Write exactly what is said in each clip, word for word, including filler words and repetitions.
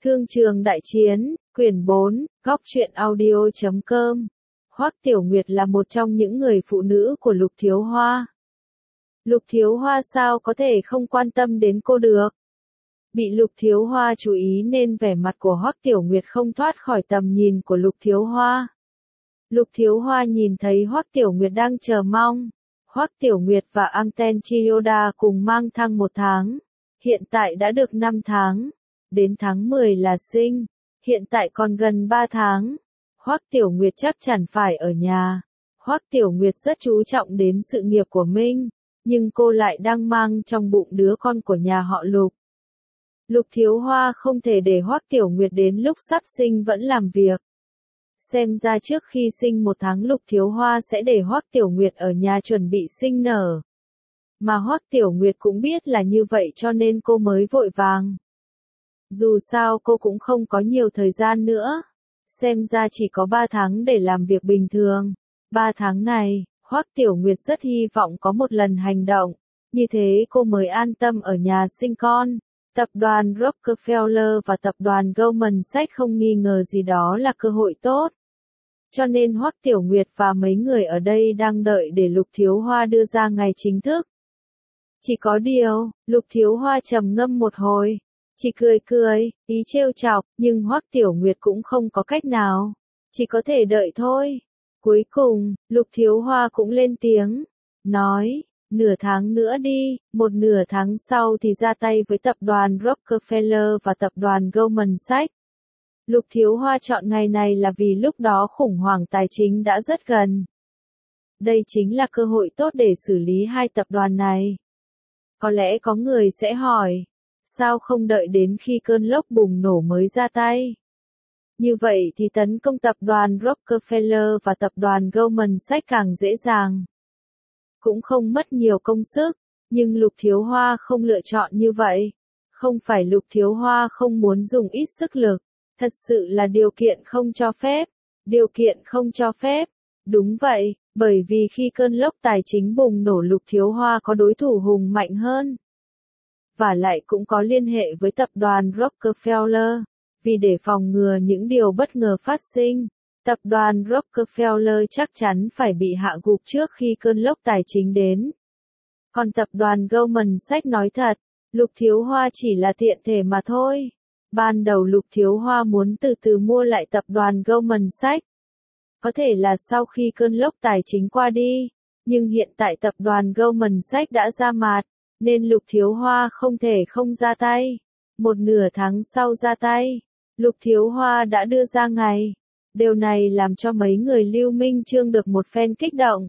Thương trường đại chiến, quyển bốn, góc truyện audio chấm com. Hoắc Tiểu Nguyệt là một trong những người phụ nữ của Lục Thiếu Hoa. Lục Thiếu Hoa sao có thể không quan tâm đến cô được? Bị Lục Thiếu Hoa chú ý nên vẻ mặt của Hoắc Tiểu Nguyệt không thoát khỏi tầm nhìn của Lục Thiếu Hoa. Lục Thiếu Hoa nhìn thấy Hoắc Tiểu Nguyệt đang chờ mong. Hoắc Tiểu Nguyệt và Angten Chiyoda cùng mang thai một tháng. Hiện tại đã được năm tháng. Đến tháng mười là sinh. Hiện tại còn gần ba tháng. Hoắc Tiểu Nguyệt chắc chắn phải ở nhà. Hoắc Tiểu Nguyệt rất chú trọng đến sự nghiệp của mình. Nhưng cô lại đang mang trong bụng đứa con của nhà họ Lục. Lục Thiếu Hoa không thể để Hoắc Tiểu Nguyệt đến lúc sắp sinh vẫn làm việc. Xem ra trước khi sinh một tháng Lục Thiếu Hoa sẽ để Hoắc Tiểu Nguyệt ở nhà chuẩn bị sinh nở. Mà Hoắc Tiểu Nguyệt cũng biết là như vậy cho nên cô mới vội vàng. Dù sao cô cũng không có nhiều thời gian nữa. Xem ra chỉ có ba tháng để làm việc bình thường. ba tháng này, Hoắc Tiểu Nguyệt rất hy vọng có một lần hành động. Như thế cô mới an tâm ở nhà sinh con. Tập đoàn Rockefeller và tập đoàn Goldman Sachs không nghi ngờ gì đó là cơ hội tốt. Cho nên Hoắc Tiểu Nguyệt và mấy người ở đây đang đợi để Lục Thiếu Hoa đưa ra ngày chính thức. Chỉ có điều, Lục Thiếu Hoa trầm ngâm một hồi. Chỉ cười cười, ý trêu chọc, nhưng Hoắc Tiểu Nguyệt cũng không có cách nào. Chỉ có thể đợi thôi. Cuối cùng, Lục Thiếu Hoa cũng lên tiếng. Nói, nửa tháng nữa đi, một nửa tháng sau thì ra tay với tập đoàn Rockefeller và tập đoàn Goldman Sachs. Lục Thiếu Hoa chọn ngày này là vì lúc đó khủng hoảng tài chính đã rất gần. Đây chính là cơ hội tốt để xử lý hai tập đoàn này. Có lẽ có người sẽ hỏi, sao không đợi đến khi cơn lốc bùng nổ mới ra tay? Như vậy thì tấn công tập đoàn Rockefeller và tập đoàn Goldman Sachs càng dễ dàng. Cũng không mất nhiều công sức, nhưng Lục Thiếu Hoa không lựa chọn như vậy. Không phải Lục Thiếu Hoa không muốn dùng ít sức lực, thật sự là điều kiện không cho phép. Điều kiện không cho phép. Đúng vậy, bởi vì khi cơn lốc tài chính bùng nổ Lục Thiếu Hoa có đối thủ hùng mạnh hơn. Và lại cũng có liên hệ với tập đoàn Rockefeller. Vì để phòng ngừa những điều bất ngờ phát sinh, tập đoàn Rockefeller chắc chắn phải bị hạ gục trước khi cơn lốc tài chính đến. Còn tập đoàn Goldman Sachs nói thật, Lục Thiếu Hoa chỉ là tiện thể mà thôi. Ban đầu Lục Thiếu Hoa muốn từ từ mua lại tập đoàn Goldman Sachs. Có thể là sau khi cơn lốc tài chính qua đi, nhưng hiện tại tập đoàn Goldman Sachs đã ra mặt, nên Lục Thiếu Hoa không thể không ra tay. Một nửa tháng sau ra tay, Lục Thiếu Hoa đã đưa ra ngày. Điều này làm cho mấy người Lưu Minh Chương được một phen kích động.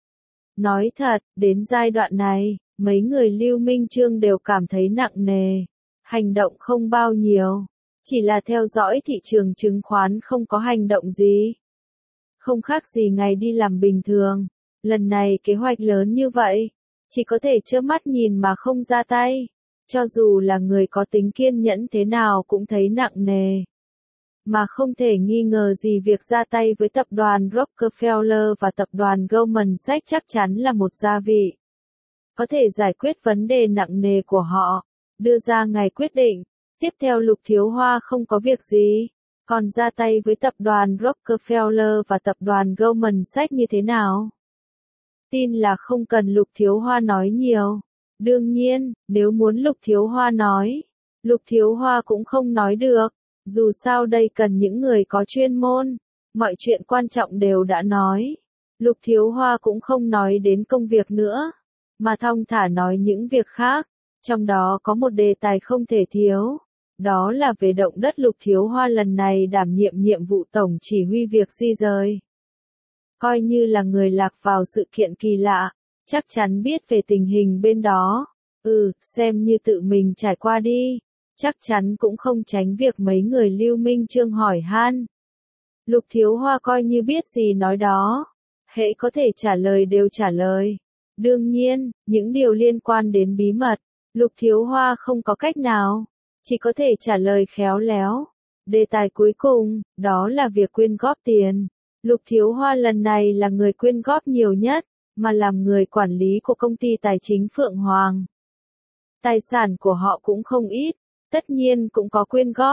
Nói thật, đến giai đoạn này, mấy người Lưu Minh Chương đều cảm thấy nặng nề. Hành động không bao nhiêu, chỉ là theo dõi thị trường chứng khoán không có hành động gì. Không khác gì ngày đi làm bình thường. Lần này kế hoạch lớn như vậy, chỉ có thể trơ mắt nhìn mà không ra tay. Cho dù là người có tính kiên nhẫn thế nào cũng thấy nặng nề. Mà không thể nghi ngờ gì việc ra tay với tập đoàn Rockefeller và tập đoàn Goldman Sachs chắc chắn là một gia vị. Có thể giải quyết vấn đề nặng nề của họ, đưa ra ngày quyết định. Tiếp theo Lục Thiếu Hoa không có việc gì, còn ra tay với tập đoàn Rockefeller và tập đoàn Goldman Sachs như thế nào? Tin là không cần Lục Thiếu Hoa nói nhiều. Đương nhiên, nếu muốn Lục Thiếu Hoa nói, Lục Thiếu Hoa cũng không nói được. Dù sao đây cần những người có chuyên môn, mọi chuyện quan trọng đều đã nói. Lục Thiếu Hoa cũng không nói đến công việc nữa, mà thong thả nói những việc khác. Trong đó có một đề tài không thể thiếu, đó là về động đất. Lục Thiếu Hoa lần này đảm nhiệm nhiệm vụ tổng chỉ huy việc di rời. Coi như là người lạc vào sự kiện kỳ lạ, chắc chắn biết về tình hình bên đó. Ừ, xem như tự mình trải qua đi. Chắc chắn cũng không tránh việc mấy người Lưu Minh Chương hỏi han. Lục Thiếu Hoa coi như biết gì nói đó. Hễ có thể trả lời đều trả lời. Đương nhiên, những điều liên quan đến bí mật, Lục Thiếu Hoa không có cách nào. Chỉ có thể trả lời khéo léo. Đề tài cuối cùng, đó là việc quyên góp tiền. Lục Thiếu Hoa lần này là người quyên góp nhiều nhất, mà làm người quản lý của công ty tài chính Phượng Hoàng. Tài sản của họ cũng không ít. Tất nhiên cũng có quyên góp,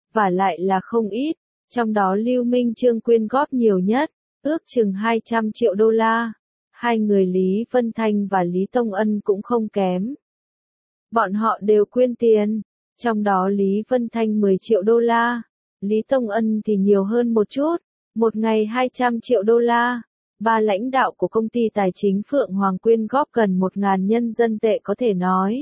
và lại là không ít, trong đó Lưu Minh Chương quyên góp nhiều nhất, ước chừng hai trăm triệu đô la. Hai người Lý Vân Thanh và Lý Tông Ân cũng không kém. Bọn họ đều quyên tiền, trong đó Lý Vân Thanh mười triệu đô la, Lý Tông Ân thì nhiều hơn một chút, một ngày hai trăm triệu đô la. Ba lãnh đạo của công ty tài chính Phượng Hoàng quyên góp gần một nghìn nhân dân tệ có thể nói.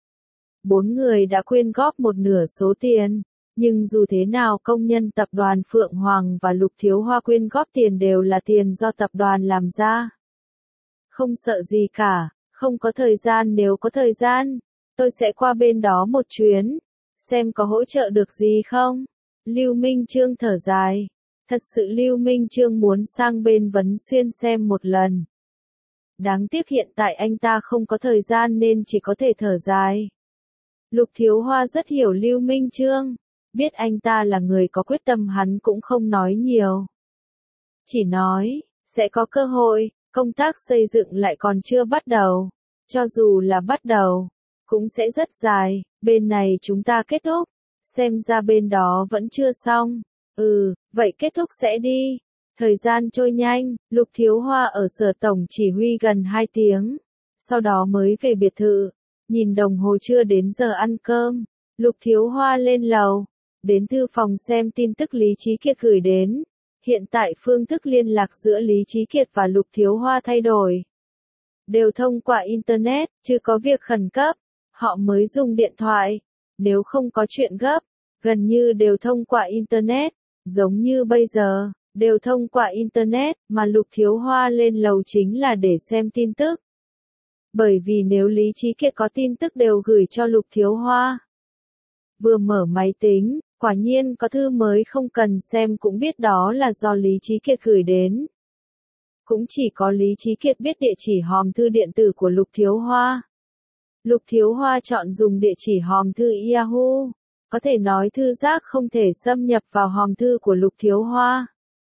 Bốn người đã quyên góp một nửa số tiền, nhưng dù thế nào công nhân tập đoàn Phượng Hoàng và Lục Thiếu Hoa quyên góp tiền đều là tiền do tập đoàn làm ra. Không sợ gì cả, không có thời gian nếu có thời gian, tôi sẽ qua bên đó một chuyến, xem có hỗ trợ được gì không. Lưu Minh Chương thở dài. Thật sự Lưu Minh Chương muốn sang bên Vấn Xuyên xem một lần. Đáng tiếc hiện tại anh ta không có thời gian nên chỉ có thể thở dài. Lục Thiếu Hoa rất hiểu Lưu Minh Chương, biết anh ta là người có quyết tâm hắn cũng không nói nhiều. Chỉ nói, sẽ có cơ hội, công tác xây dựng lại còn chưa bắt đầu. Cho dù là bắt đầu, cũng sẽ rất dài, bên này chúng ta kết thúc, xem ra bên đó vẫn chưa xong. Ừ, vậy kết thúc sẽ đi. Thời gian trôi nhanh, Lục Thiếu Hoa ở sở tổng chỉ huy gần hai tiếng, sau đó mới về biệt thự. Nhìn đồng hồ chưa đến giờ ăn cơm, Lục Thiếu Hoa lên lầu, đến thư phòng xem tin tức Lý Chí Kiệt gửi đến. Hiện tại phương thức liên lạc giữa Lý Chí Kiệt và Lục Thiếu Hoa thay đổi. Đều thông qua Internet, chứ có việc khẩn cấp, họ mới dùng điện thoại. Nếu không có chuyện gấp, gần như đều thông qua Internet. Giống như bây giờ, đều thông qua Internet, mà Lục Thiếu Hoa lên lầu chính là để xem tin tức. Bởi vì nếu Lý Chí Kiệt có tin tức đều gửi cho Lục Thiếu Hoa. Vừa mở máy tính, quả nhiên có thư mới không cần xem cũng biết đó là do Lý Chí Kiệt gửi đến. Cũng chỉ có Lý Chí Kiệt biết địa chỉ hòm thư điện tử của Lục Thiếu Hoa. Lục Thiếu Hoa chọn dùng địa chỉ hòm thư Yahoo. Có thể nói thư giác không thể xâm nhập vào hòm thư của Lục Thiếu Hoa.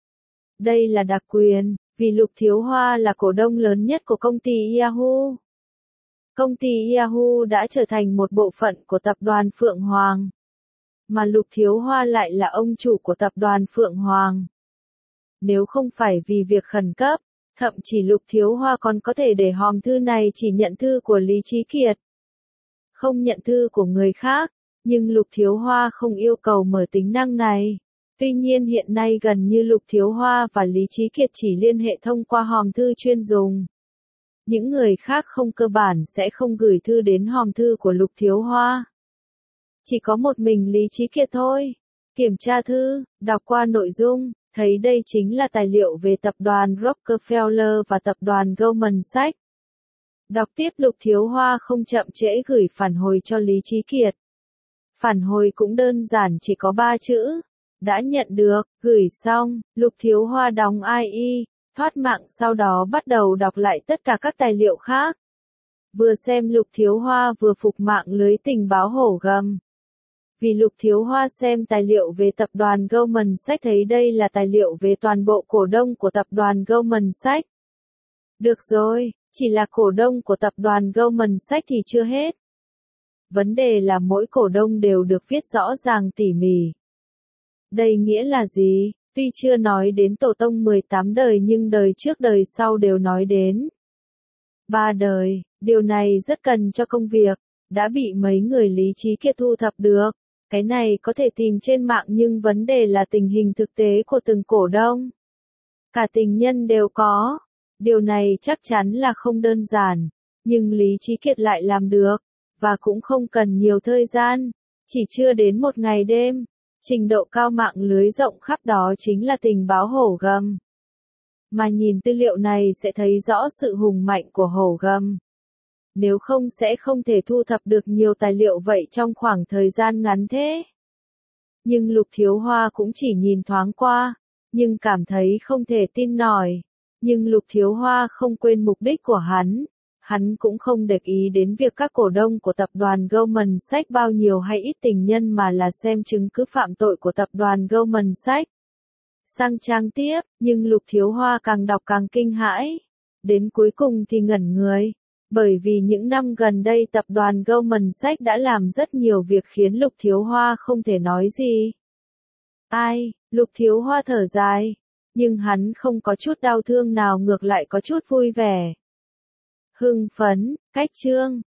Đây là đặc quyền, vì Lục Thiếu Hoa là cổ đông lớn nhất của công ty Yahoo. Công ty Yahoo đã trở thành một bộ phận của tập đoàn Phượng Hoàng. Mà Lục Thiếu Hoa lại là ông chủ của tập đoàn Phượng Hoàng. Nếu không phải vì việc khẩn cấp, thậm chí Lục Thiếu Hoa còn có thể để hòm thư này chỉ nhận thư của Lý Chí Kiệt. Không nhận thư của người khác. Nhưng Lục Thiếu Hoa không yêu cầu mở tính năng này. Tuy nhiên hiện nay gần như Lục Thiếu Hoa và Lý Chí Kiệt chỉ liên hệ thông qua hòm thư chuyên dùng. Những người khác không cơ bản sẽ không gửi thư đến hòm thư của Lục Thiếu Hoa. Chỉ có một mình Lý Chí Kiệt thôi. Kiểm tra thư, đọc qua nội dung, thấy đây chính là tài liệu về tập đoàn Rockefeller và tập đoàn Goldman Sachs. Đọc tiếp Lục Thiếu Hoa không chậm trễ gửi phản hồi cho Lý Chí Kiệt. Phản hồi cũng đơn giản chỉ có ba chữ. Đã nhận được, gửi xong, Lục Thiếu Hoa đóng i e, thoát mạng sau đó bắt đầu đọc lại tất cả các tài liệu khác. Vừa xem Lục Thiếu Hoa vừa phục mạng lưới tình báo hổ gầm. Vì Lục Thiếu Hoa xem tài liệu về tập đoàn Goldman Sachs thấy đây là tài liệu về toàn bộ cổ đông của tập đoàn Goldman Sachs. Được rồi, chỉ là cổ đông của tập đoàn Goldman Sachs thì chưa hết. Vấn đề là mỗi cổ đông đều được viết rõ ràng tỉ mỉ. Đây nghĩa là gì? Tuy chưa nói đến tổ tông mười tám đời nhưng đời trước đời sau đều nói đến. Ba đời, điều này rất cần cho công việc, đã bị mấy người Lý Chí Kiệt thu thập được. Cái này có thể tìm trên mạng nhưng vấn đề là tình hình thực tế của từng cổ đông. Cả tình nhân đều có. Điều này chắc chắn là không đơn giản, nhưng Lý Chí Kiệt lại làm được. Và cũng không cần nhiều thời gian, chỉ chưa đến một ngày đêm, trình độ cao mạng lưới rộng khắp đó chính là tình báo hổ gầm. Mà nhìn tư liệu này sẽ thấy rõ sự hùng mạnh của hổ gầm. Nếu không sẽ không thể thu thập được nhiều tài liệu vậy trong khoảng thời gian ngắn thế. Nhưng Lục Thiếu Hoa cũng chỉ nhìn thoáng qua, nhưng cảm thấy không thể tin nổi. Nhưng Lục Thiếu Hoa không quên mục đích của hắn. Hắn cũng không để ý đến việc các cổ đông của tập đoàn Goldman Sachs bao nhiêu hay ít tình nhân mà là xem chứng cứ phạm tội của tập đoàn Goldman Sachs. Sang trang tiếp, nhưng Lục Thiếu Hoa càng đọc càng kinh hãi. Đến cuối cùng thì ngẩn người. Bởi vì những năm gần đây tập đoàn Goldman Sachs đã làm rất nhiều việc khiến Lục Thiếu Hoa không thể nói gì. Ai, Lục Thiếu Hoa thở dài. Nhưng hắn không có chút đau thương nào, ngược lại có chút vui vẻ. Hưng phấn, cách chương.